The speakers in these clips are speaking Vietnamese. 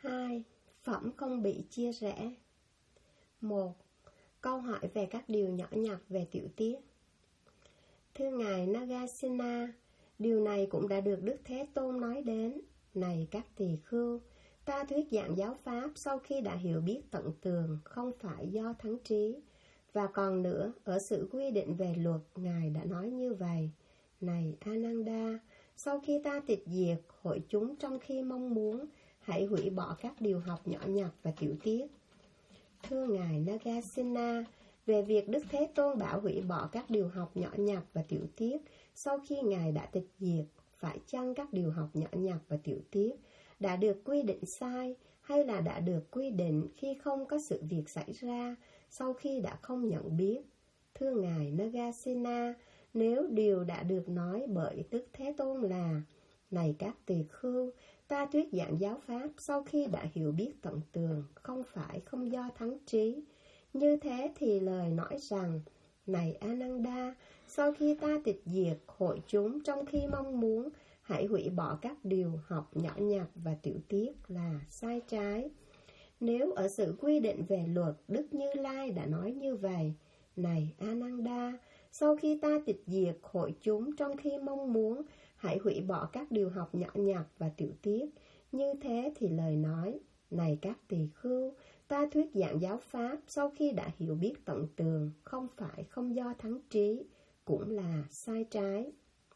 2. Phẩm không bị chia rẽ. 1. Câu hỏi về các điều nhỏ nhặt về tiểu tiết. Thưa Ngài Nagasena, điều này cũng đã được Đức Thế Tôn nói đến. Này các tỳ khưu, ta thuyết giảng giáo pháp sau khi đã hiểu biết tận tường, không phải do thắng trí. Và còn nữa, ở sự quy định về luật, Ngài đã nói như vậy. Này Ananda, sau khi ta tịch diệt hội chúng trong khi mong muốn, hãy hủy bỏ các điều học nhỏ nhặt và tiểu tiết. Thưa Ngài Nagasena, về việc Đức Thế Tôn bảo hủy bỏ các điều học nhỏ nhặt và tiểu tiết sau khi Ngài đã tịch diệt, phải chăng các điều học nhỏ nhặt và tiểu tiết đã được quy định sai hay là đã được quy định khi không có sự việc xảy ra sau khi đã không nhận biết? Thưa Ngài Nagasena, nếu điều đã được nói bởi Đức Thế Tôn là: này các tỳ khưu, ta thuyết giảng giáo pháp sau khi đã hiểu biết tận tường, không phải không do thắng trí. Như thế thì lời nói rằng: này Ananda, sau khi ta tịch diệt hội chúng trong khi mong muốn, hãy hủy bỏ các điều học nhỏ nhặt và tiểu tiết là sai trái. Nếu ở sự quy định về luật, Đức Như Lai đã nói như vậy: này Ananda, sau khi ta tịch diệt hội chúng trong khi mong muốn, hãy hủy bỏ các điều học nhỏ nhặt và tiểu tiết. Như thế thì lời nói: này các tỳ khưu, ta thuyết giảng giáo pháp sau khi đã hiểu biết tận tường, không phải không do thắng trí, cũng là sai trái.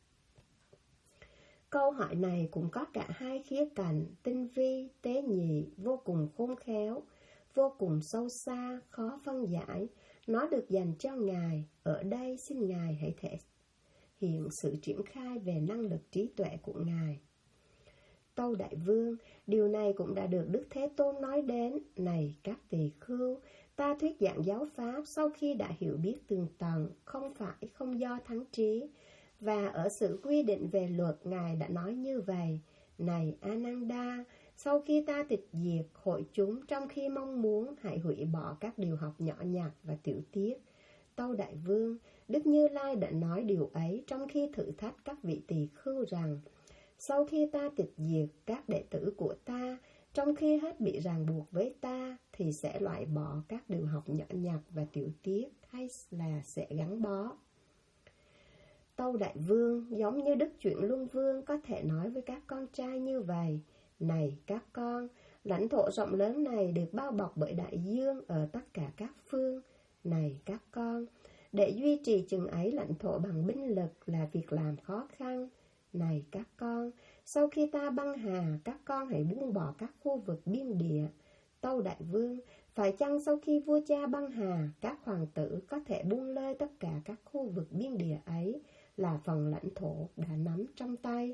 Câu hỏi này cũng có cả hai khía cạnh, tinh vi, tế nhị, vô cùng khôn khéo, vô cùng sâu xa, khó phân giải. Nó được dành cho Ngài. Ở đây xin Ngài hãy thể hiện sự triển khai về năng lực trí tuệ của Ngài. Tâu Đại Vương, điều này cũng đã được Đức Thế Tôn nói đến. Này các tỳ khưu, ta thuyết giảng giáo pháp sau khi đã hiểu biết tường tận, không phải không do thắng trí. Và ở sự quy định về luật, Ngài đã nói như vậy: này Ananda, sau khi ta tịch diệt hội chúng trong khi mong muốn, hãy hủy bỏ các điều học nhỏ nhặt và tiểu tiết. Tâu Đại Vương, Đức Như Lai đã nói điều ấy trong khi thử thách các vị tỳ khưu rằng: sau khi ta tịch diệt các đệ tử của ta, trong khi hết bị ràng buộc với ta, thì sẽ loại bỏ các điều học nhỏ nhặt và tiểu tiết, hay là sẽ gắn bó. Tâu Đại Vương, giống như Đức Chuyển Luân Vương có thể nói với các con trai như vậy: này các con, lãnh thổ rộng lớn này được bao bọc bởi đại dương ở tất cả các phương. Này các con, để duy trì chừng ấy lãnh thổ bằng binh lực là việc làm khó khăn. Này các con, sau khi ta băng hà, các con hãy buông bỏ các khu vực biên địa. Tâu Đại Vương, phải chăng sau khi vua cha băng hà, các hoàng tử có thể buông lơi tất cả các khu vực biên địa ấy là phần lãnh thổ đã nắm trong tay?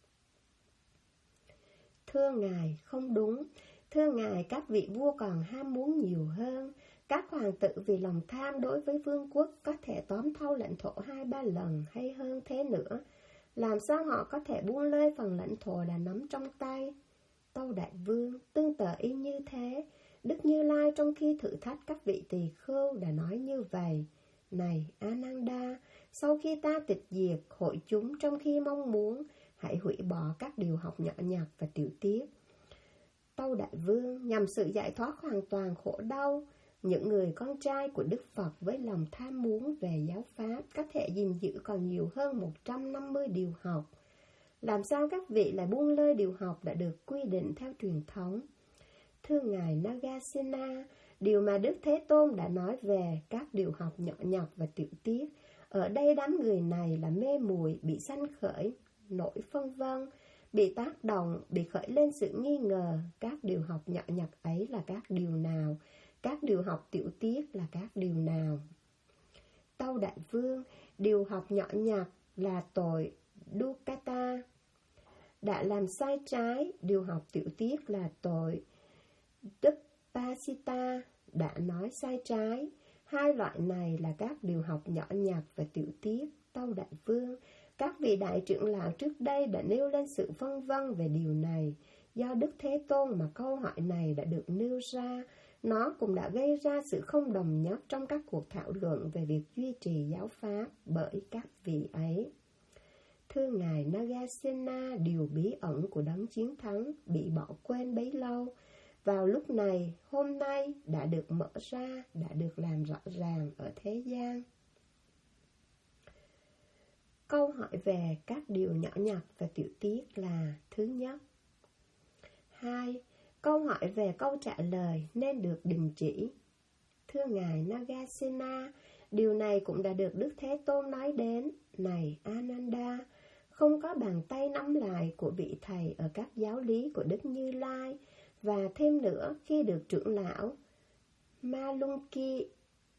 Thưa Ngài, không đúng. Thưa Ngài, các vị vua còn ham muốn nhiều hơn. Các hoàng tử vì lòng tham đối với vương quốc có thể tóm thâu lãnh thổ 2-3 lần hay hơn thế nữa. Làm sao họ có thể buông lơi phần lãnh thổ đã nắm trong tay? Tâu Đại Vương, tương tự y như thế, Đức Như Lai trong khi thử thách các vị tỳ khưu đã nói như vậy: này Ananda, sau khi ta tịch diệt hội chúng trong khi mong muốn, hãy hủy bỏ các điều học nhỏ nhặt và tiểu tiết. Tâu Đại Vương, nhằm sự giải thoát hoàn toàn khổ đau, những người con trai của Đức Phật với lòng tham muốn về giáo pháp có thể gìn giữ còn nhiều hơn 150 điều học. Làm sao các vị lại buông lơi điều học đã được quy định theo truyền thống? Thưa Ngài Nagasena, điều mà Đức Thế Tôn đã nói về các điều học nhỏ nhặt và tiểu tiết, ở đây đám người này là mê muội, bị sanh khởi nỗi phân vân, bị tác động, bị khởi lên sự nghi ngờ. Các điều học nhỏ nhặt ấy là các điều nào? Các điều học tiểu tiết là các điều nào? Tâu Đại Vương, điều học nhỏ nhặt là tội Dukkata, đã làm sai trái. Điều học tiểu tiết là tội Duppasita, đã nói sai trái. Hai loại này là các điều học nhỏ nhặt và tiểu tiết. Tâu Đại Vương, các vị đại trưởng lão trước đây đã nêu lên sự phân vân về điều này. Do Đức Thế Tôn mà câu hỏi này đã được nêu ra. Nó cũng đã gây ra sự không đồng nhất trong các cuộc thảo luận về việc duy trì giáo pháp bởi các vị ấy. Thưa Ngài Nagasena, điều bí ẩn của đấng chiến thắng bị bỏ quên bấy lâu. vào lúc này, hôm nay đã được mở ra, đã được làm rõ ràng ở thế gian. Câu hỏi về các điều nhỏ nhặt và tiểu tiết là thứ nhất. 2. Câu hỏi về câu trả lời nên được đình chỉ. Thưa Ngài Nagasena, điều này cũng đã được Đức Thế Tôn nói đến. Này Ananda, không có bàn tay nắm lại của vị thầy ở các giáo lý của Đức Như Lai. Và thêm nữa, khi được trưởng lão Malunki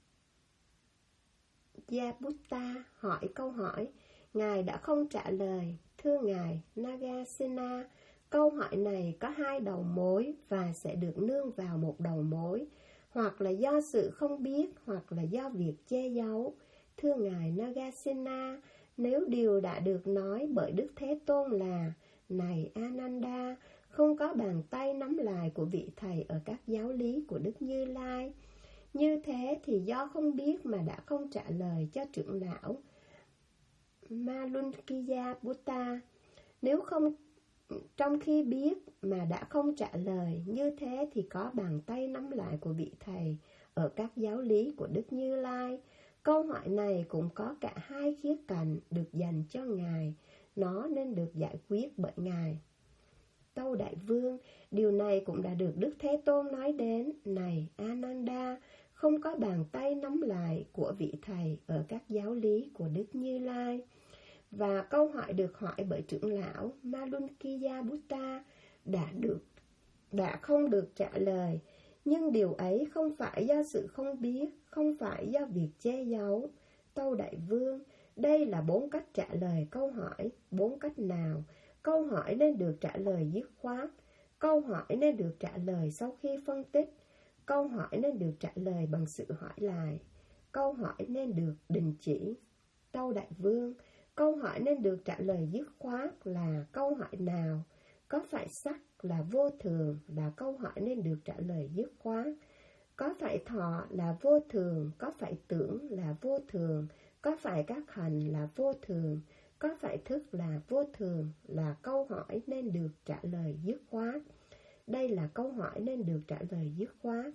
Yaputta hỏi câu hỏi, Ngài đã không trả lời. Thưa Ngài Nagasena, câu hỏi này có 2 đầu mối và sẽ được nương vào một đầu mối, hoặc là do sự không biết, hoặc là do việc che giấu. Thưa Ngài Nagasena, nếu điều đã được nói bởi Đức Thế Tôn là, này Ananda, không có bàn tay nắm lại của vị thầy ở các giáo lý của Đức Như Lai. Như thế thì do không biết mà đã không trả lời cho trưởng lão Malunkiya Butta. Nếu không, trong khi biết mà đã không trả lời, như thế thì có bàn tay nắm lại của vị thầy ở các giáo lý của Đức Như Lai. Câu hỏi này cũng có cả 2 khía cạnh được dành cho Ngài. Nó nên được giải quyết bởi Ngài. Tâu Đại Vương, điều này cũng đã được Đức Thế Tôn nói đến. Này Ananda, không có bàn tay nắm lại của vị thầy ở các giáo lý của Đức Như Lai. Và câu hỏi được hỏi bởi trưởng lão Malunkiya Butta đã không được trả lời. Nhưng điều ấy không phải do sự không biết, không phải do việc che giấu. Tâu Đại Vương, đây là 4 cách trả lời câu hỏi. 4 cách nào? Câu hỏi nên được trả lời dứt khoát. Câu hỏi nên được trả lời sau khi phân tích. Câu hỏi nên được trả lời bằng sự hỏi lại. Câu hỏi nên được đình chỉ. Tâu Đại Vương, câu hỏi nên được trả lời dứt khoát là câu hỏi nào? Có phải sắc là vô thường là câu hỏi nên được trả lời dứt khoát. Có phải thọ là vô thường, có phải tưởng là vô thường, có phải các hành là vô thường, có phải thức là vô thường là câu hỏi nên được trả lời dứt khoát. Đây là câu hỏi nên được trả lời dứt khoát.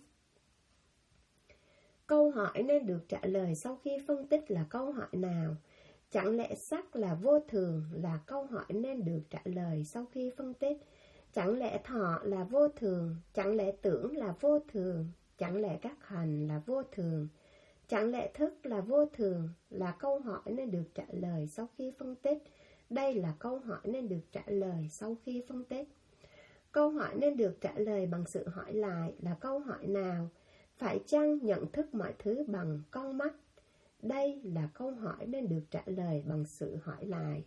Câu hỏi nên được trả lời sau khi phân tích là câu hỏi nào? Chẳng lẽ sắc là vô thường là câu hỏi nên được trả lời sau khi phân tích? Chẳng lẽ thọ là vô thường? Chẳng lẽ tưởng là vô thường? Chẳng lẽ các hành là vô thường? Chẳng lẽ thức là vô thường là câu hỏi nên được trả lời sau khi phân tích? Đây là câu hỏi nên được trả lời sau khi phân tích. Câu hỏi nên được trả lời bằng sự hỏi lại là câu hỏi nào? Phải chăng nhận thức mọi thứ bằng con mắt? Đây là câu hỏi nên được trả lời bằng sự hỏi lại.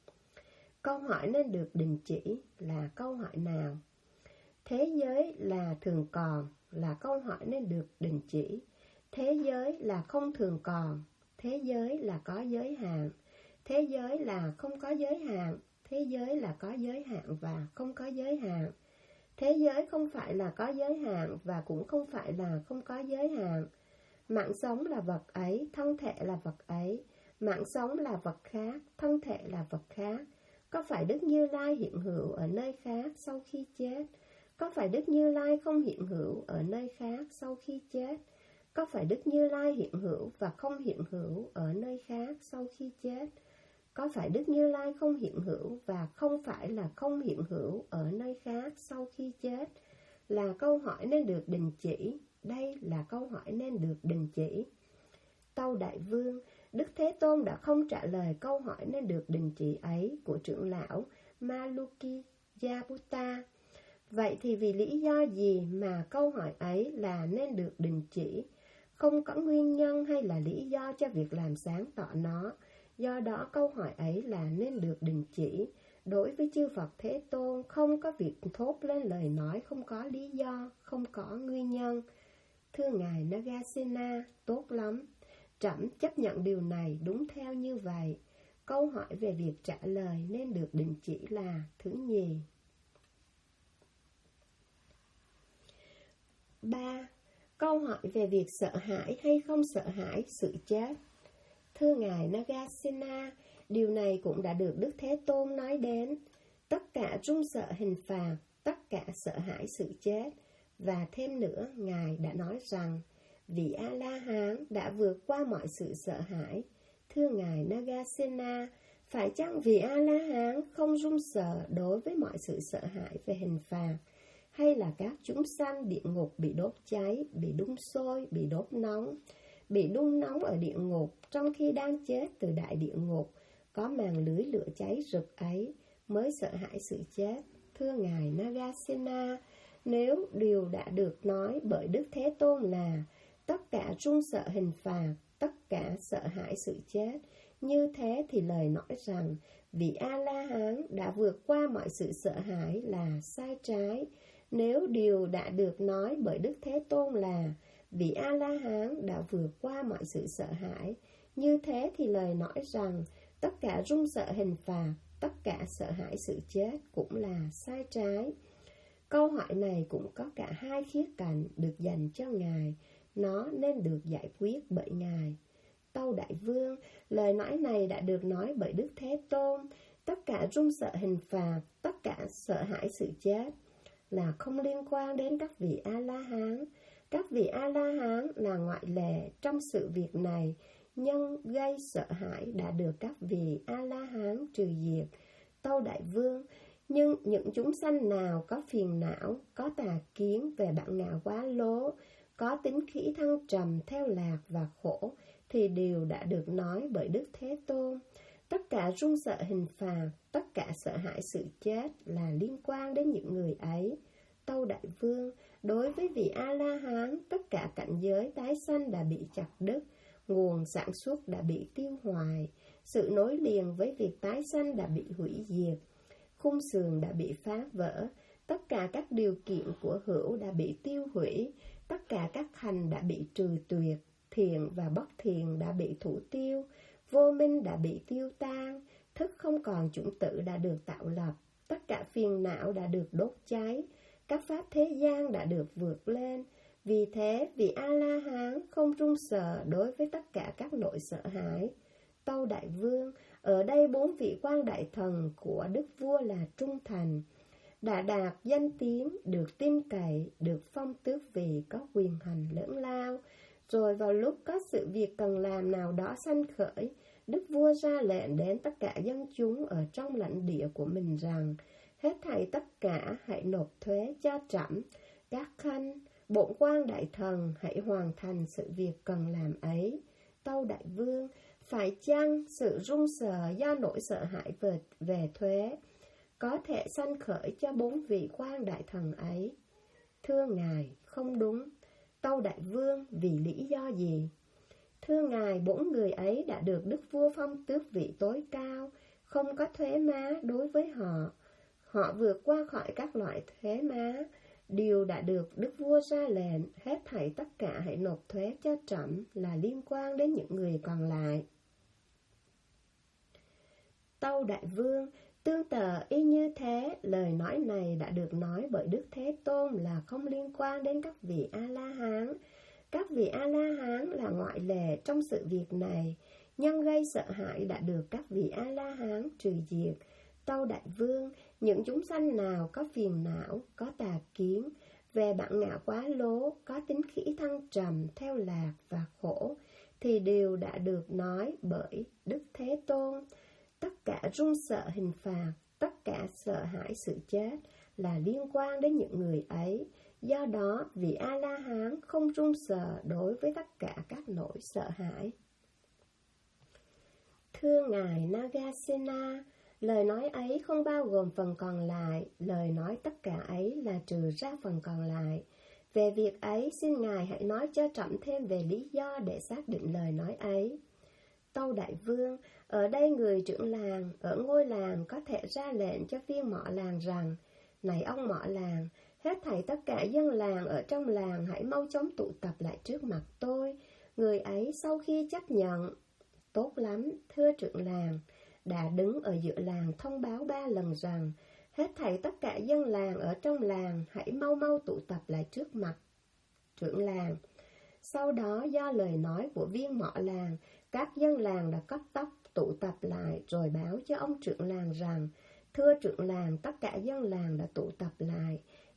Câu hỏi nên được đình chỉ là câu hỏi nào? Thế giới là thường còn là câu hỏi nên được đình chỉ. Thế giới là không thường còn. Thế giới là có giới hạn. Thế giới là không có giới hạn. Thế giới là có giới hạn và không có giới hạn. Thế giới không phải là có giới hạn và cũng không phải là không có giới hạn. Mạng sống là vật ấy, thân thể là vật ấy. Mạng sống là vật khác, thân thể là vật khác. Có phải Đức Như Lai hiện hữu ở nơi khác sau khi chết? Có phải Đức Như Lai không hiện hữu ở nơi khác sau khi chết? Có phải Đức Như Lai hiện hữu và không hiện hữu ở nơi khác sau khi chết? Có phải Đức Như Lai không hiện hữu và không phải là không hiện hữu ở nơi khác sau khi chết? Là câu hỏi nên được đình chỉ. Đây là câu hỏi nên được đình chỉ. Tâu Đại Vương, Đức Thế Tôn đã không trả lời câu hỏi nên được đình chỉ ấy của trưởng lão Malunkiya Butta. Vậy thì vì lý do gì mà câu hỏi ấy là nên được đình chỉ? Không có nguyên nhân hay là lý do cho việc làm sáng tỏ nó. Do đó câu hỏi ấy là nên được đình chỉ. Đối với chư Phật Thế Tôn, không có việc thốt lên lời nói không có lý do, không có nguyên nhân. Thưa Ngài Nagasena, tốt lắm. Trẫm chấp nhận điều này đúng theo như vậy. Câu hỏi về việc trả lời nên được đình chỉ là thứ nhì. 3. Câu hỏi về việc sợ hãi hay không sợ hãi sự chết. Thưa Ngài Nagasena, điều này cũng đã được Đức Thế Tôn nói đến. Tất cả run sợ hình phạt, tất cả sợ hãi sự chết. Và thêm nữa, Ngài đã nói rằng, vị A-la-hán đã vượt qua mọi sự sợ hãi. Thưa Ngài Nagasena, phải chăng vị A-la-hán không run sợ đối với mọi sự sợ hãi về hình phạt, hay là các chúng sanh địa ngục bị đốt cháy, bị đun sôi, bị đốt nóng, bị đun nóng ở địa ngục trong khi đang chết từ đại địa ngục, có màn lưới lửa cháy rực ấy, mới sợ hãi sự chết? Thưa Ngài Nagasena, nếu điều đã được nói bởi Đức Thế Tôn là tất cả run sợ hình phạt, tất cả sợ hãi sự chết, như thế thì lời nói rằng vị A-la-hán đã vượt qua mọi sự sợ hãi là sai trái. Nếu điều đã được nói bởi Đức Thế Tôn là vị A-la-hán đã vượt qua mọi sự sợ hãi, như thế thì lời nói rằng tất cả run sợ hình phạt, tất cả sợ hãi sự chết cũng là sai trái. Câu hỏi này cũng có cả hai khía cạnh được dành cho Ngài, nó nên được giải quyết bởi Ngài. Tâu Đại Vương, lời nói này đã được nói bởi Đức Thế Tôn, tất cả run sợ hình phạt, tất cả sợ hãi sự chết là không liên quan đến các vị A-la-hán. Các vị A-la-hán là ngoại lệ trong sự việc này, nhân gây sợ hãi đã được các vị A-la-hán trừ diệt. Tâu Đại Vương, nhưng những chúng sanh nào có phiền não, có tà kiến về bản ngã quá lố, có tính khí thăng trầm theo lạc và khổ, thì đều đã được nói bởi Đức Thế Tôn. Tất cả run sợ hình phạt, tất cả sợ hãi sự chết là liên quan đến những người ấy. Tâu Đại Vương, đối với vị A-la-hán, tất cả cảnh giới tái sanh đã bị chặt đứt, nguồn sản xuất đã bị tiêu hoại, sự nối liền với việc tái sanh đã bị hủy diệt, khung sườn đã bị phá vỡ, tất cả các điều kiện của hữu đã bị tiêu hủy, tất cả các hành đã bị trừ tuyệt, thiện và bất thiện đã bị thủ tiêu, vô minh đã bị tiêu tan, thức không còn chủng tử đã được tạo lập, tất cả phiền não đã được đốt cháy, các pháp thế gian đã được vượt lên. Vì thế, vị A-la-hán không run sợ đối với tất cả các nỗi sợ hãi. Tâu Đại Vương, ở đây 4 vị quan đại thần của Đức Vua là trung thành, đã đạt danh tiếng, được tin cậy, được phong tước vị, có quyền hành lớn lao. Rồi vào lúc có sự việc cần làm nào đó sanh khởi, Đức Vua ra lệnh đến tất cả dân chúng ở trong lãnh địa của mình rằng, hết thảy tất cả hãy nộp thuế cho trẫm, các khanh, bổn quan đại thần hãy hoàn thành sự việc cần làm ấy. Tâu Đại Vương, phải chăng sự run sợ do nỗi sợ hãi về thuế có thể sanh khởi cho 4 vị quan đại thần ấy? Thưa Ngài, không đúng. Tâu Đại Vương, vì lý do gì? Thưa Ngài, 4 người ấy đã được Đức Vua phong tước vị tối cao, không có thuế má đối với họ. Họ vượt qua khỏi các loại thuế má. Điều đã được Đức Vua ra lệnh, hết thảy tất cả hãy nộp thuế cho trẫm là liên quan đến những người còn lại. Tâu Đại Vương, tương tự y như thế, lời nói này đã được nói bởi Đức Thế Tôn là không liên quan đến các vị A-la-hán. Các vị A-la-hán là ngoại lệ trong sự việc này, nhân gây sợ hãi đã được các vị A-la-hán trừ diệt. Tâu Đại Vương, những chúng sanh nào có phiền não, có tà kiến, về bản ngã quá lố, có tính khí thăng trầm, theo lạc và khổ, thì đều đã được nói bởi Đức Thế Tôn. Tất cả run sợ hình phạt, tất cả sợ hãi sự chết là liên quan đến những người ấy. Do đó, vị A-la-hán không run sợ đối với tất cả các nỗi sợ hãi. Thưa Ngài Nagasena, lời nói ấy không bao gồm phần còn lại, lời nói tất cả ấy là trừ ra phần còn lại. Về việc ấy, xin Ngài hãy nói cho trẫm thêm về lý do để xác định lời nói ấy. Tâu Đại Vương, ở đây người trưởng làng, ở ngôi làng có thể ra lệnh cho viên mọ làng rằng, này ông mọ làng, hết thảy tất cả dân làng ở trong làng hãy mau chóng tụ tập lại trước mặt tôi. Người ấy sau khi chấp nhận, tốt lắm, thưa trưởng làng, đã đứng ở giữa làng thông báo 3 lần rằng, hết thảy tất cả dân làng ở trong làng hãy mau mau tụ tập lại trước mặt trưởng làng. Sau đó do lời nói của viên mọ làng, các dân làng đã cấp tốc tụ tập lại rồi báo cho ông trưởng làng rằng, thưa trưởng làng, tất cả dân làng đã tụ tập lại.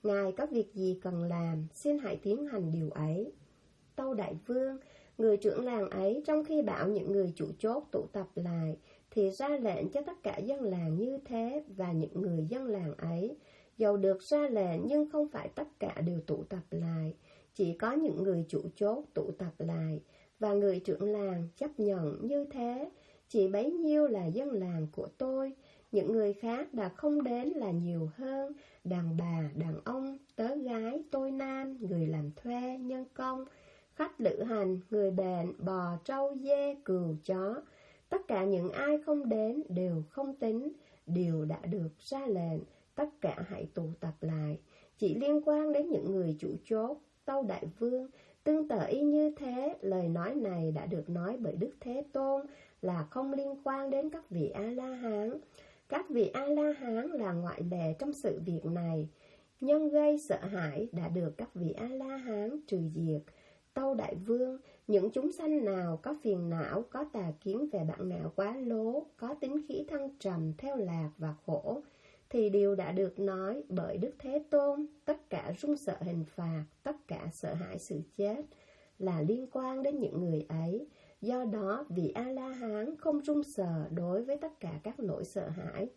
ngài có việc gì cần làm, xin hãy tiến hành điều ấy. Tâu đại vương, người trưởng làng ấy trong khi bảo những người chủ chốt tụ tập lại, thì ra lệnh cho tất cả dân làng như thế, và những người dân làng ấy, dầu được ra lệnh nhưng không phải tất cả đều tụ tập lại, chỉ có những người chủ chốt tụ tập lại, và người trưởng làng chấp nhận như thế. Chỉ bấy nhiêu là dân làng của tôi, những người khác đã không đến là nhiều hơn, đàn bà, đàn ông, tớ gái, tôi nam, người làm thuê, nhân công, khách lữ hành, người bệnh, bò, trâu, dê, cừu, chó. Tất cả những ai không đến đều không tính, đều đã được ra lệnh, tất cả hãy tụ tập lại. Chỉ liên quan đến những người chủ chốt. Tâu đại vương, tương tự y như thế, lời nói này đã được nói bởi Đức Thế Tôn, là không liên quan đến các vị A-la-hán. Các vị A-la-hán là ngoại lệ trong sự việc này. Nhân gây sợ hãi đã được các vị A-la-hán trừ diệt. Tâu đại vương, những chúng sanh nào có phiền não, có tà kiến về bản ngã quá lố, có tính khí thăng trầm theo lạc và khổ, thì điều đã được nói bởi Đức Thế Tôn, tất cả run sợ hình phạt, tất cả sợ hãi sự chết, là liên quan đến những người ấy. Do đó, vị A-la-hán không run sợ đối với tất cả các nỗi sợ hãi.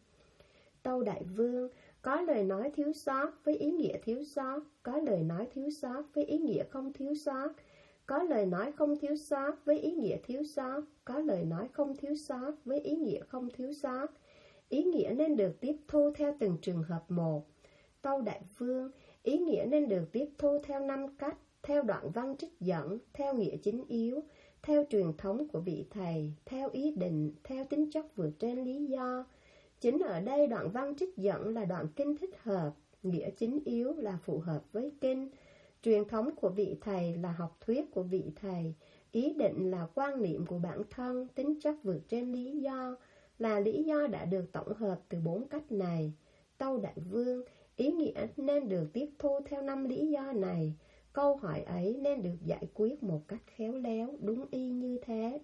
Tâu đại vương, có lời nói thiếu sót với ý nghĩa thiếu sót, có lời nói thiếu sót với ý nghĩa không thiếu sót, có lời nói không thiếu sót với ý nghĩa thiếu sót, có lời nói không thiếu sót với ý nghĩa không thiếu sót. Ý nghĩa nên được tiếp thu theo từng trường hợp một. Tâu đại vương, ý nghĩa nên được tiếp thu theo 5 cách, theo đoạn văn trích dẫn, theo nghĩa chính yếu, theo truyền thống của vị thầy, theo ý định, theo tính chất vượt trên lý do. Chính ở đây đoạn văn trích dẫn là đoạn kinh thích hợp, nghĩa chính yếu là phù hợp với kinh, truyền thống của vị thầy là học thuyết của vị thầy, ý định là quan niệm của bản thân, tính chất vượt trên lý do, là lý do đã được tổng hợp từ 4 cách này. Tâu đại vương, ý nghĩa nên được tiếp thu theo 5 lý do này. Câu hỏi ấy nên được giải quyết một cách khéo léo, đúng y như thế.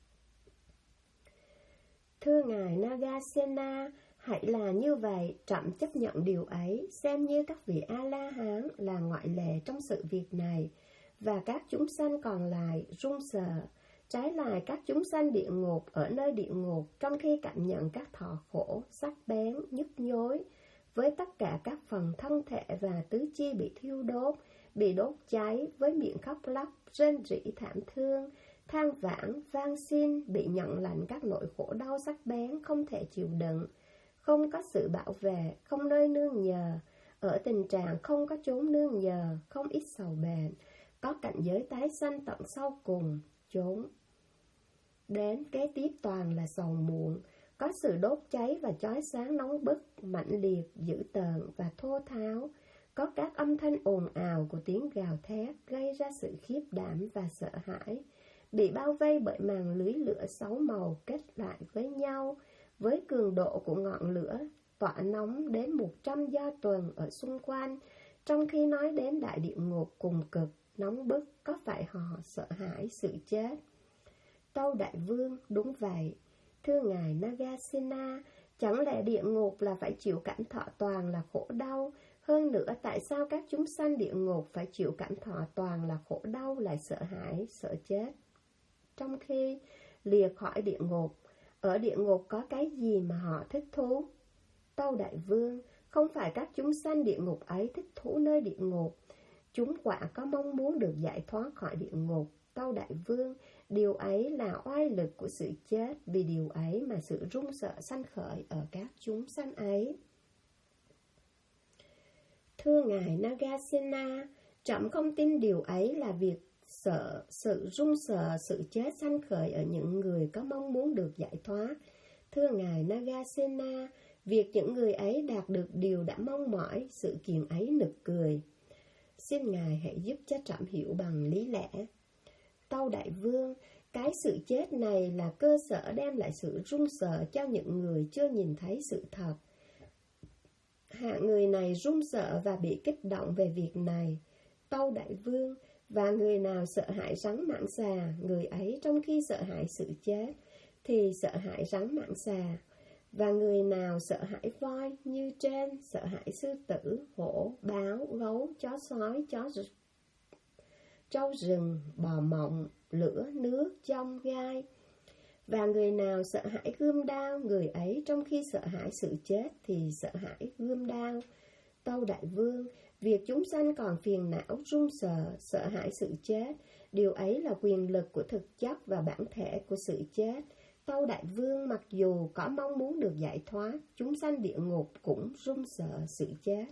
Thưa ngài Nagasena, hãy là như vậy, trẫm chấp nhận điều ấy, xem như các vị A-la-hán là ngoại lệ trong sự việc này, và các chúng sanh còn lại run sợ. Trái lại, các chúng sanh địa ngục ở nơi địa ngục, trong khi cảm nhận các thọ khổ, sắc bén, nhức nhối, với tất cả các phần thân thể và tứ chi bị thiêu đốt, bị đốt cháy, với miệng khóc lóc, rên rỉ thảm thương, than vãn, van xin, bị nhận lãnh các nỗi khổ đau sắc bén không thể chịu đựng, không có sự bảo vệ, không nơi nương nhờ, ở tình trạng không có chốn nương nhờ, không ít sầu bệnh, có cảnh giới tái sanh tận sau cùng, chốn đến kế tiếp toàn là sầu muộn, có sự đốt cháy và chói sáng nóng bức, mạnh liệt, dữ tợn và thô tháo, có các âm thanh ồn ào của tiếng gào thét gây ra sự khiếp đảm và sợ hãi, bị bao vây bởi màn lưới lửa 6 màu kết lại với nhau, với cường độ của ngọn lửa tỏa nóng đến 100 do tuần ở xung quanh. Trong khi nói đến đại địa ngục cùng cực, nóng bức, có phải họ sợ hãi sự chết? Tâu đại vương, đúng vậy. Thưa ngài Nagasena, chẳng lẽ địa ngục là phải chịu cảnh thọ toàn là khổ đau? Hơn nữa, tại sao các chúng sanh địa ngục phải chịu cảnh thọ toàn là khổ đau, lại sợ hãi, sợ chết? Trong khi lìa khỏi địa ngục, ở địa ngục có cái gì mà họ thích thú? Tâu đại vương, không phải các chúng sanh địa ngục ấy thích thú nơi địa ngục. Chúng quả có mong muốn được giải thoát khỏi địa ngục. Tâu đại vương, điều ấy là oai lực của sự chết, vì điều ấy mà sự run sợ sanh khởi ở các chúng sanh ấy. Thưa ngài Nagasena, trẫm không tin điều ấy là việc sợ, sự run sợ, sự chết sanh khởi ở những người có mong muốn được giải thoát. Thưa ngài Nagasena, việc những người ấy đạt được điều đã mong mỏi, sự kiện ấy nực cười. Xin ngài hãy giúp cho trẫm hiểu bằng lý lẽ. Tâu đại vương, cái sự chết này là cơ sở đem lại sự run sợ cho những người chưa nhìn thấy sự thật. Hạng người này run sợ và bị kích động về việc này. Tâu đại vương, và người nào sợ hãi rắn mãng xà, người ấy trong khi sợ hãi sự chết, thì sợ hãi rắn mãng xà. Và người nào sợ hãi voi như trên, sợ hãi sư tử, hổ, báo, gấu, chó sói, trâu rừng, bò mộng, lửa, nước, chông, gai. Và người nào sợ hãi gươm đao, người ấy trong khi sợ hãi sự chết thì sợ hãi gươm đao. Tâu Đại Vương, việc chúng sanh còn phiền não, run sợ hãi sự chết, điều ấy là quyền lực của thực chất và bản thể của sự chết. Tâu Đại Vương, mặc dù có mong muốn được giải thoát, chúng sanh địa ngục cũng run sợ sự chết.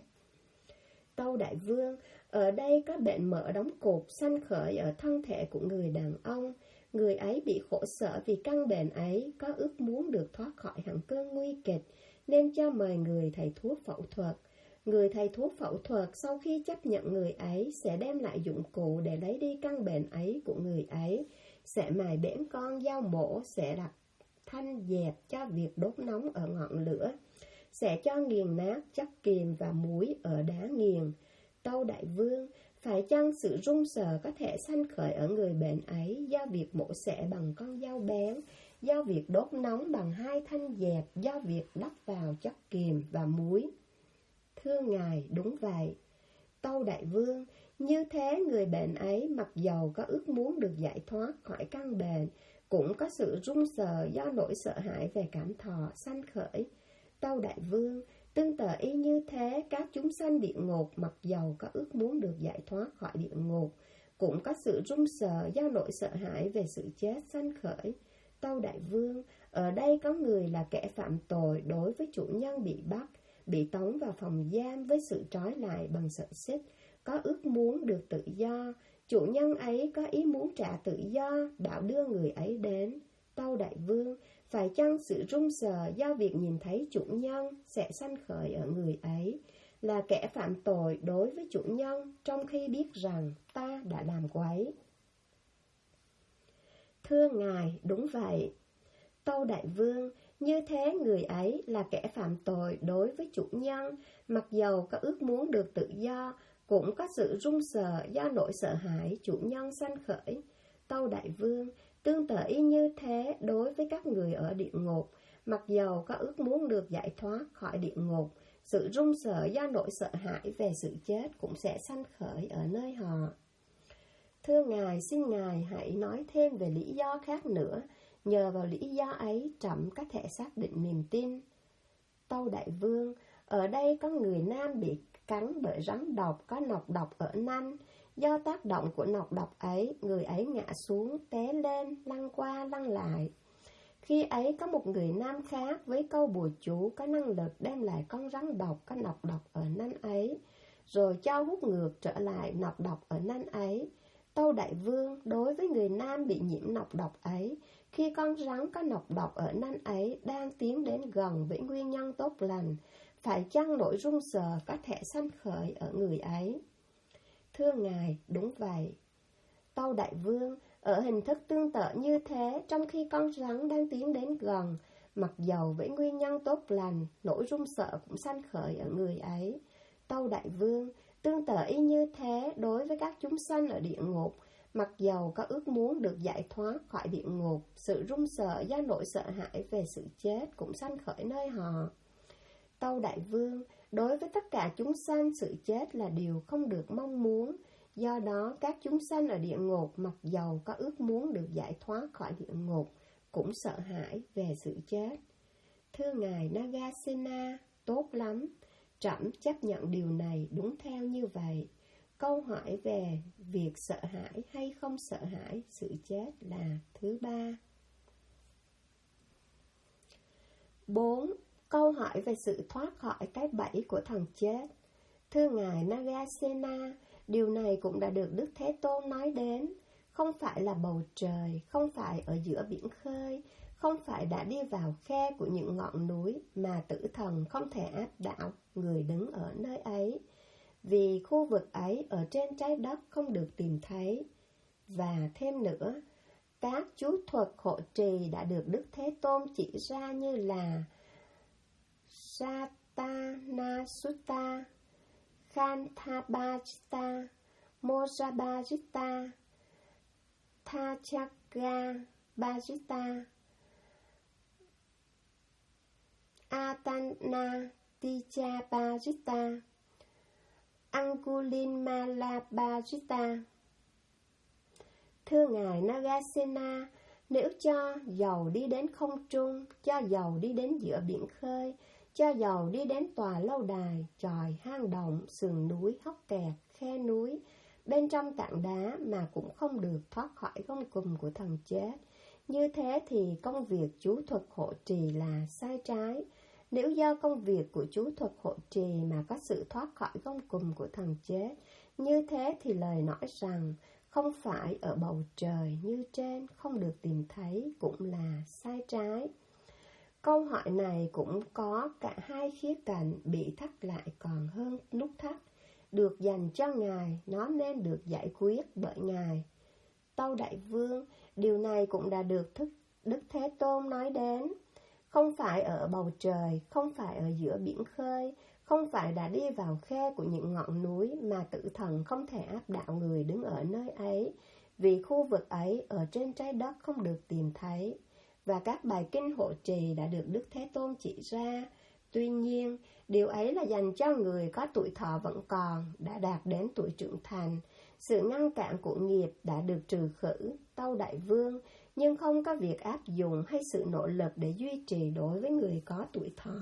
Tâu Đại Vương, ở đây có bệnh mỡ đóng cột sanh khởi ở thân thể của người đàn ông. Người ấy bị khổ sở vì căn bệnh ấy, có ước muốn được thoát khỏi hẳn cơn nguy kịch, nên cho mời người thầy thuốc phẫu thuật. Người thầy thuốc phẫu thuật sau khi chấp nhận người ấy sẽ đem lại dụng cụ để lấy đi căn bệnh ấy của người ấy, sẽ mài bẽn con dao mổ, sẽ đặt thanh dẹp cho việc đốt nóng ở ngọn lửa, sẽ cho nghiền nát chất kiềm và muối ở đá nghiền. Tâu Đại Vương, phải chăng sự run sợ có thể sanh khởi ở người bệnh ấy do việc mổ xẻ bằng con dao bén, do việc đốt nóng bằng hai thanh dẹp, do việc đắp vào chất kiềm và muối? Thưa Ngài, đúng vậy. Tâu Đại Vương, như thế người bệnh ấy mặc dầu có ước muốn được giải thoát khỏi căn bệnh, cũng có sự run sợ do nỗi sợ hãi về cảm thọ sanh khởi. Tâu Đại Vương, tương tự y như thế, các chúng sanh địa ngục mặc dầu có ước muốn được giải thoát khỏi địa ngục, cũng có sự run sợ do nỗi sợ hãi về sự chết sanh khởi. Tâu Đại Vương, ở đây có người là kẻ phạm tội đối với chủ nhân bị bắt, bị tống vào phòng giam với sự trói lại bằng sợi xích, có ước muốn được tự do. Chủ nhân ấy có ý muốn trả tự do, bảo đưa người ấy đến. Tâu Đại Vương, phải chăng sự run sợ do việc nhìn thấy chủ nhân sẽ sanh khởi ở người ấy, là kẻ phạm tội đối với chủ nhân trong khi biết rằng ta đã làm quấy? Thưa Ngài, đúng vậy. Tâu Đại Vương, như thế người ấy là kẻ phạm tội đối với chủ nhân, mặc dầu có ước muốn được tự do, cũng có sự run sợ do nỗi sợ hãi chủ nhân sanh khởi. Tâu Đại Vương, tương tự y như thế đối với các người ở địa ngục, mặc dầu có ước muốn được giải thoát khỏi địa ngục, sự run sợ do nỗi sợ hãi về sự chết cũng sẽ sanh khởi ở nơi họ. Thưa Ngài, xin Ngài hãy nói thêm về lý do khác nữa, nhờ vào lý do ấy trẫm có thể xác định niềm tin. Tâu Đại Vương, ở đây có người nam bị cắn bởi rắn độc có nọc độc ở nanh. Do tác động của nọc độc ấy, người ấy ngã xuống, té lên, lăn qua, lăn lại. Khi ấy có một người nam khác với câu bùa chú có năng lực đem lại con rắn độc có nọc độc ở nanh ấy, rồi cho hút ngược trở lại nọc độc ở nanh ấy. Tâu Đại Vương, đối với người nam bị nhiễm nọc độc ấy, khi con rắn có nọc độc ở nanh ấy đang tiến đến gần với nguyên nhân tốt lành, phải chăng nỗi run sợ có thể sanh khởi ở người ấy? Thưa Ngài, đúng vậy. Tâu Đại Vương, ở hình thức tương tự như thế, trong khi con rắn đang tiến đến gần, mặc dầu với nguyên nhân tốt lành, nỗi run sợ cũng sanh khởi ở người ấy. Tâu Đại Vương, tương tự y như thế đối với các chúng sanh ở địa ngục, mặc dầu có ước muốn được giải thoát khỏi địa ngục, sự run sợ do nỗi sợ hãi về sự chết cũng sanh khởi nơi họ. Tâu Đại Vương, đối với tất cả chúng sanh, sự chết là điều không được mong muốn. Do đó, các chúng sanh ở địa ngục mặc dầu có ước muốn được giải thoát khỏi địa ngục, cũng sợ hãi về sự chết. Thưa Ngài Nagasena, tốt lắm. Trẫm chấp nhận điều này đúng theo như vậy. Câu hỏi về việc sợ hãi hay không sợ hãi sự chết là thứ 3. 4. Câu hỏi về sự thoát khỏi cái bẫy của thần chết. Thưa Ngài Nagasena, điều này cũng đã được Đức Thế Tôn nói đến. Không phải là bầu trời, không phải ở giữa biển khơi, không phải đã đi vào khe của những ngọn núi mà tử thần không thể áp đảo người đứng ở nơi ấy, vì khu vực ấy ở trên trái đất không được tìm thấy. Và thêm nữa, các chú thuật hộ trì đã được Đức Thế Tôn chỉ ra như là Satana Sutta, Kanthabhajita, Mojabhajita, Thachaka Bhajita, Atana Tichaparita, Angulimalaparita. Thưa Ngài Nagasena, nếu cho dầu đi đến không trung, cho dầu đi đến giữa biển khơi, cho dầu đi đến tòa lâu đài, chòi, hang động, sườn núi, hốc kẹt, khe núi, bên trong tảng đá mà cũng không được thoát khỏi gông cùm của thần chết, như thế thì công việc chú thuật hộ trì là sai trái. Nếu do công việc của chú thuật hộ trì mà có sự thoát khỏi gông cùm của thần chết, như thế thì lời nói rằng không phải ở bầu trời như trên không được tìm thấy cũng là sai trái. Câu hỏi này cũng có cả hai khía cạnh, bị thắt lại còn hơn nút thắt. Được dành cho Ngài, nó nên được giải quyết bởi Ngài. Tâu Đại Vương, điều này cũng đã được Đức Thế Tôn nói đến. Không phải ở bầu trời, không phải ở giữa biển khơi, không phải đã đi vào khe của những ngọn núi mà tử thần không thể áp đảo người đứng ở nơi ấy, vì khu vực ấy ở trên trái đất không được tìm thấy. Và các bài kinh hộ trì đã được Đức Thế Tôn chỉ ra. Tuy nhiên, điều ấy là dành cho người có tuổi thọ vẫn còn, đã đạt đến tuổi trưởng thành. Sự ngăn cản của nghiệp đã được trừ khử, Tâu Đại Vương, nhưng không có việc áp dụng hay sự nỗ lực để duy trì đối với người có tuổi thọ.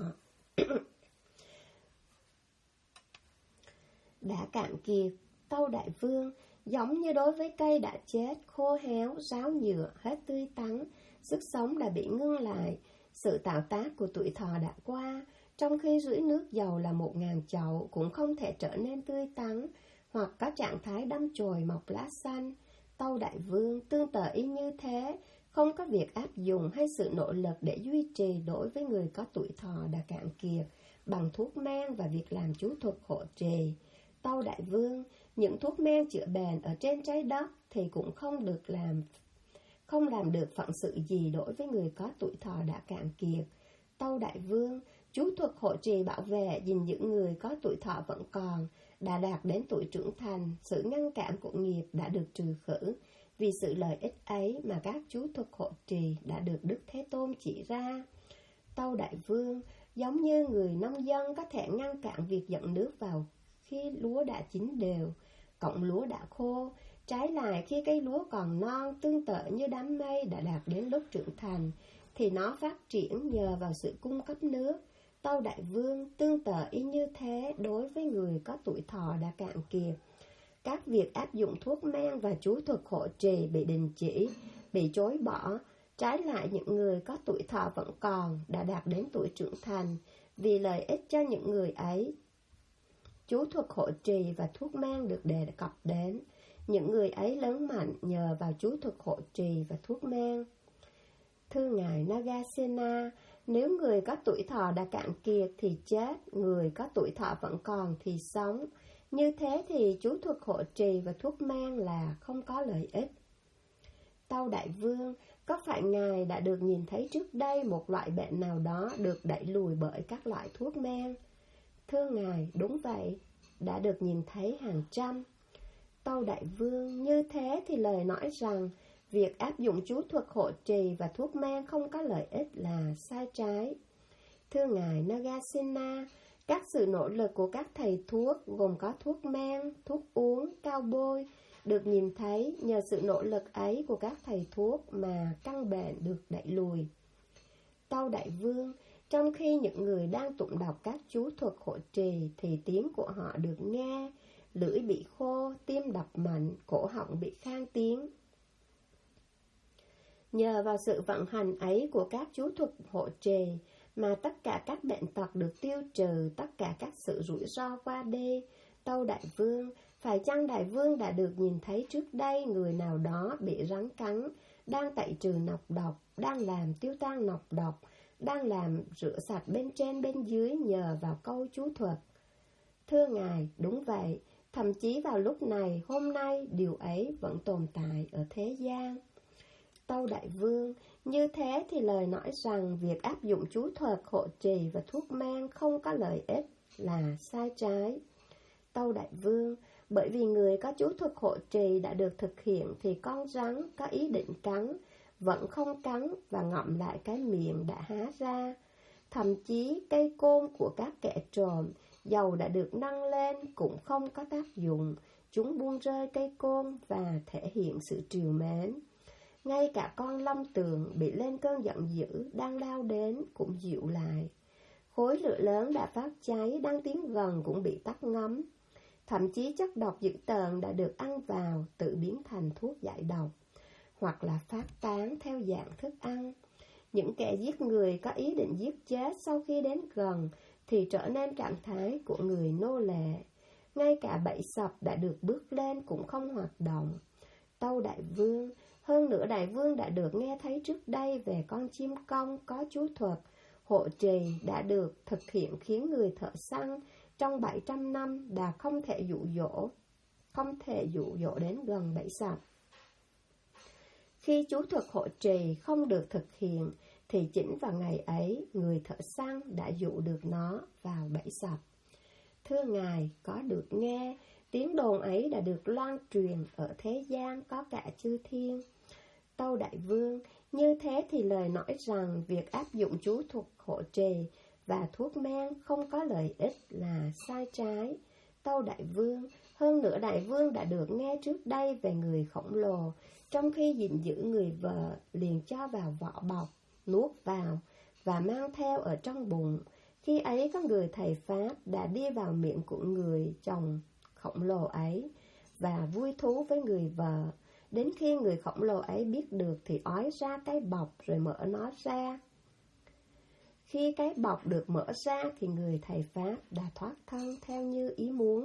Đã cạn kiệt, Tâu Đại Vương, giống như đối với cây đã chết, khô héo, ráo nhựa, hết tươi tắn, sức sống đã bị ngưng lại, sự tạo tác của tuổi thọ đã qua, trong khi rưỡi nước dầu là 1000 chậu cũng không thể trở nên tươi tắn, hoặc có trạng thái đâm chồi mọc lá xanh. Tâu Đại Vương, tương tự y như thế, không có việc áp dụng hay sự nỗ lực để duy trì đối với người có tuổi thọ đã cạn kiệt, bằng thuốc men và việc làm chú thuật hộ trì. Tâu Đại Vương, những thuốc men chữa bền ở trên trái đất thì cũng không làm được phận sự gì đối với người có tuổi thọ đã cạn kiệt. Tâu Đại Vương, chú thuật hộ trì bảo vệ gìn giữ người có tuổi thọ vẫn còn, đã đạt đến tuổi trưởng thành, sự ngăn cản của nghiệp đã được trừ khử. Vì sự lợi ích ấy mà các chú thuật hộ trì đã được Đức Thế Tôn chỉ ra. Tâu Đại Vương, giống như người nông dân có thể ngăn cản việc dẫn nước vào khi lúa đã chín đều, cọng lúa đã khô. Trái lại, khi cây lúa còn non, tương tự như đám mây đã đạt đến lúc trưởng thành, thì nó phát triển nhờ vào sự cung cấp nước. Tâu Đại Vương, tương tự y như thế đối với người có tuổi thọ đã cạn kiệt. Các việc áp dụng thuốc men và chú thuật hộ trì bị đình chỉ, bị chối bỏ. Trái lại, những người có tuổi thọ vẫn còn, đã đạt đến tuổi trưởng thành, vì lợi ích cho những người ấy, chú thuật hộ trì và thuốc men được đề cập đến. Những người ấy lớn mạnh nhờ vào chú thuật hộ trì và thuốc men. Thưa Ngài Nagasena, nếu người có tuổi thọ đã cạn kiệt thì chết, người có tuổi thọ vẫn còn thì sống. Như thế thì chú thuật hộ trì và thuốc men là không có lợi ích. Tâu Đại Vương, có phải Ngài đã được nhìn thấy trước đây một loại bệnh nào đó được đẩy lùi bởi các loại thuốc men? Thưa Ngài, đúng vậy, đã được nhìn thấy hàng trăm. Tâu Đại Vương, như thế thì lời nói rằng việc áp dụng chú thuật hộ trì và thuốc men không có lợi ích là sai trái. Thưa Ngài Nagasena, các sự nỗ lực của các thầy thuốc gồm có thuốc men, thuốc uống, cao bôi, được nhìn thấy nhờ sự nỗ lực ấy của các thầy thuốc mà căn bệnh được đẩy lùi. Tâu Đại Vương, trong khi những người đang tụng đọc các chú thuật hộ trì thì tiếng của họ được nghe, lưỡi bị khô, tim đập mạnh, cổ họng bị khan tiếng. Nhờ vào sự vận hành ấy của các chú thuật hộ trì mà tất cả các bệnh tật được tiêu trừ, tất cả các sự rủi ro qua đi. Tâu Đại Vương, phải chăng Đại Vương đã được nhìn thấy trước đây người nào đó bị rắn cắn, đang tẩy trừ nọc độc, đang làm tiêu tan nọc độc, đang làm rửa sạch bên trên bên dưới nhờ vào câu chú thuật? Thưa Ngài, đúng vậy, thậm chí vào lúc này, hôm nay, điều ấy vẫn tồn tại ở thế gian. Tâu Đại Vương, như thế thì lời nói rằng việc áp dụng chú thuật, hộ trì và thuốc men không có lợi ích là sai trái. Tâu Đại Vương, bởi vì người có chú thuật hộ trì đã được thực hiện thì con rắn có ý định cắn, vẫn không cắn và ngậm lại cái miệng đã há ra. Thậm chí cây côn của các kẻ trộm, dầu đã được nâng lên cũng không có tác dụng. Chúng buông rơi cây côn và thể hiện sự trìu mến. Ngay cả con long tường bị lên cơn giận dữ đang lao đến cũng dịu lại. Khối lửa lớn đã phát cháy đang tiến gần cũng bị tắt ngấm. Thậm chí chất độc dữ tợn đã được ăn vào tự biến thành thuốc giải độc, hoặc là phát tán theo dạng thức ăn. Những kẻ giết người có ý định giết chết sau khi đến gần thì trở nên trạng thái của người nô lệ. Ngay cả bẫy sập đã được bước lên cũng không hoạt động. Tâu Đại Vương, hơn nữa Đại Vương đã được nghe thấy trước đây về con chim công có chú thuật hộ trì đã được thực hiện khiến người thợ săn trong 700 năm đã không thể dụ dỗ đến gần bẫy sập. Khi chú thuật hộ trì không được thực hiện thì chính vào ngày ấy người thợ săn đã dụ được nó vào bẫy sập. Thưa Ngài, có được nghe, tiếng đồn ấy đã được loan truyền ở thế gian có cả chư thiên. Tâu Đại Vương, như thế thì lời nói rằng việc áp dụng chú thuật hộ trì và thuốc men không có lợi ích là sai trái. Tâu Đại Vương, hơn nữa Đại Vương đã được nghe trước đây về người khổng lồ, trong khi gìn giữ người vợ liền cho vào vỏ bọc, nuốt vào và mang theo ở trong bụng. Khi ấy có người thầy Pháp đã đi vào miệng của người chồng khổng lồ ấy và vui thú với người vợ. Đến khi người khổng lồ ấy biết được thì ói ra cái bọc rồi mở nó ra. Khi cái bọc được mở ra thì người thầy Pháp đã thoát thân theo như ý muốn.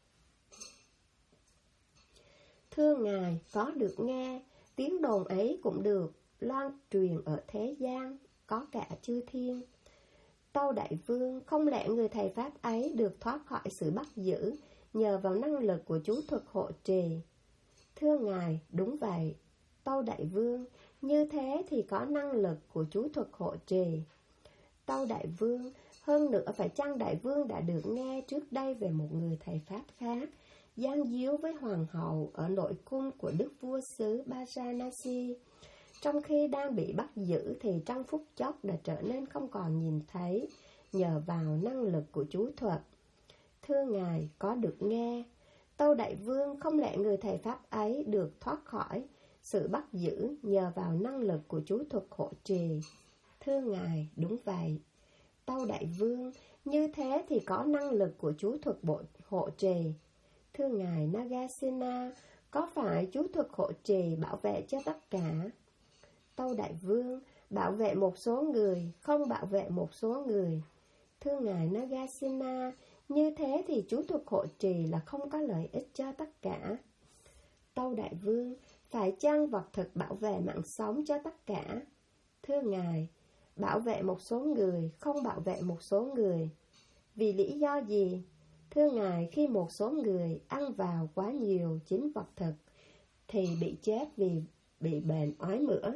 Thưa Ngài, có được nghe, tiếng đồn ấy cũng được loan truyền ở thế gian, có cả chư thiên. Tâu Đại Vương, không lẽ người thầy Pháp ấy được thoát khỏi sự bắt giữ nhờ vào năng lực của chú thuật hộ trì? Thưa Ngài, đúng vậy. Tâu Đại Vương, như thế thì có năng lực của chú thuật hộ trì. Tâu Đại Vương, hơn nữa phải chăng Đại Vương đã được nghe trước đây về một người thầy Pháp khác gian díu với hoàng hậu ở nội cung của đức vua xứ Varanasi. Trong khi đang bị bắt giữ thì trong phút chốc đã trở nên không còn nhìn thấy nhờ vào năng lực của chú thuật. Thưa Ngài, có được nghe. Tâu Đại Vương, không lẽ người thầy Pháp ấy được thoát khỏi sự bắt giữ nhờ vào năng lực của chú thuật hộ trì? Thưa Ngài, đúng vậy. Tâu Đại Vương, như thế thì có năng lực của chú thuật hộ trì. Thưa Ngài Nagasena, có phải chú thuật hộ trì bảo vệ cho tất cả? Tâu Đại Vương, bảo vệ một số người, không bảo vệ một số người. Thưa Ngài Nagasena, như thế thì chú thuật hộ trì là không có lợi ích cho tất cả. Tâu Đại Vương, phải chăng vật thực bảo vệ mạng sống cho tất cả? Thưa Ngài, bảo vệ một số người, không bảo vệ một số người. Vì lý do gì? Thưa Ngài, khi một số người ăn vào quá nhiều chính vật thực thì bị chết vì bị bệnh ói mửa.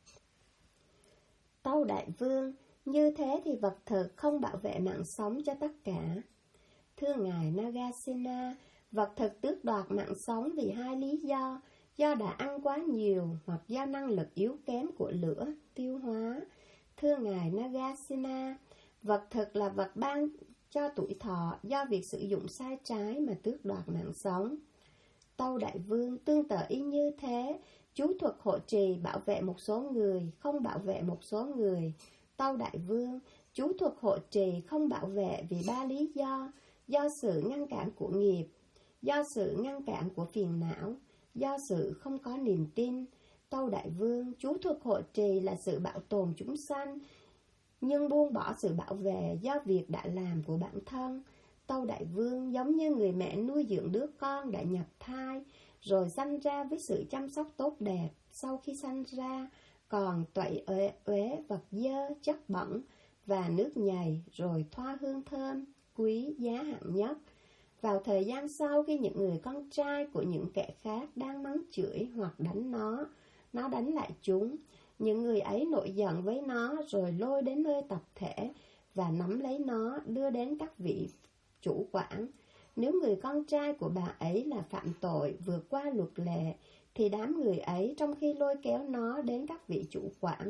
Tâu Đại Vương, như thế thì vật thực không bảo vệ mạng sống cho tất cả. Thưa Ngài Nagasena, vật thực tước đoạt mạng sống vì hai lý do đã ăn quá nhiều hoặc do năng lực yếu kém của lửa tiêu hóa. Thưa Ngài Nagasena, vật thực là vật ban cho tuổi thọ do việc sử dụng sai trái mà tước đoạt mạng sống. Tâu Đại Vương, tương tự y như thế, chú thuật hộ trì bảo vệ một số người, không bảo vệ một số người. Tâu Đại Vương, chú thuật hộ trì không bảo vệ vì ba lý do sự ngăn cản của nghiệp, do sự ngăn cản của phiền não, do sự không có niềm tin. Tâu Đại Vương, chú thuật hộ trì là sự bảo tồn chúng sanh, nhưng buông bỏ sự bảo vệ do việc đã làm của bản thân. Tâu Đại Vương, giống như người mẹ nuôi dưỡng đứa con đã nhập thai, rồi sanh ra với sự chăm sóc tốt đẹp, sau khi sanh ra còn tẩy uế vật dơ, chất bẩn và nước nhầy, rồi thoa hương thơm, quý giá hạng nhất. Vào thời gian sau, khi những người con trai của những kẻ khác đang mắng chửi hoặc đánh nó đánh lại chúng. Những người ấy nổi giận với nó rồi lôi đến nơi tập thể và nắm lấy nó đưa đến các vị chủ quản. Nếu người con trai của bà ấy là phạm tội vượt qua luật lệ thì đám người ấy trong khi lôi kéo nó đến các vị chủ quản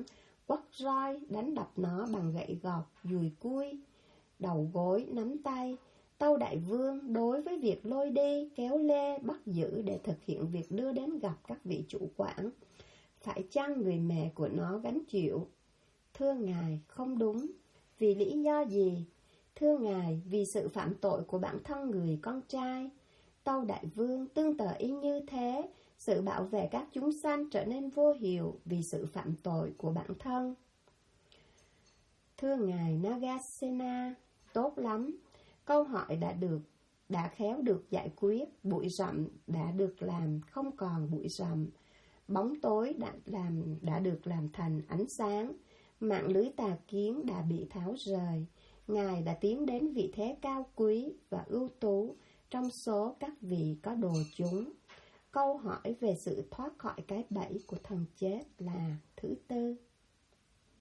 quất roi, đánh đập nó bằng gậy gộc, dùi cui, đầu gối, nắm tay. Tâu Đại Vương đối với việc lôi đi, kéo lê, bắt giữ để thực hiện việc đưa đến gặp các vị chủ quản, phải chăng người mẹ của nó gánh chịu? Thưa ngài, không đúng. Vì lý do gì? Thưa ngài, vì sự phạm tội của bản thân người con trai. Tâu Đại Vương tương tự y như thế, sự bảo vệ các chúng sanh trở nên vô hiệu vì sự phạm tội của bản thân. Thưa ngài Nagasena, tốt lắm. Câu hỏi đã khéo được giải quyết, bụi rậm đã được làm không còn bụi rậm, bóng tối đã được làm thành ánh sáng, mạng lưới tà kiến đã bị tháo rời. Ngài đã tiến đến vị thế cao quý và ưu tú trong số các vị có đồ chúng. Câu hỏi về sự thoát khỏi cái bẫy của thần chết là thứ tư.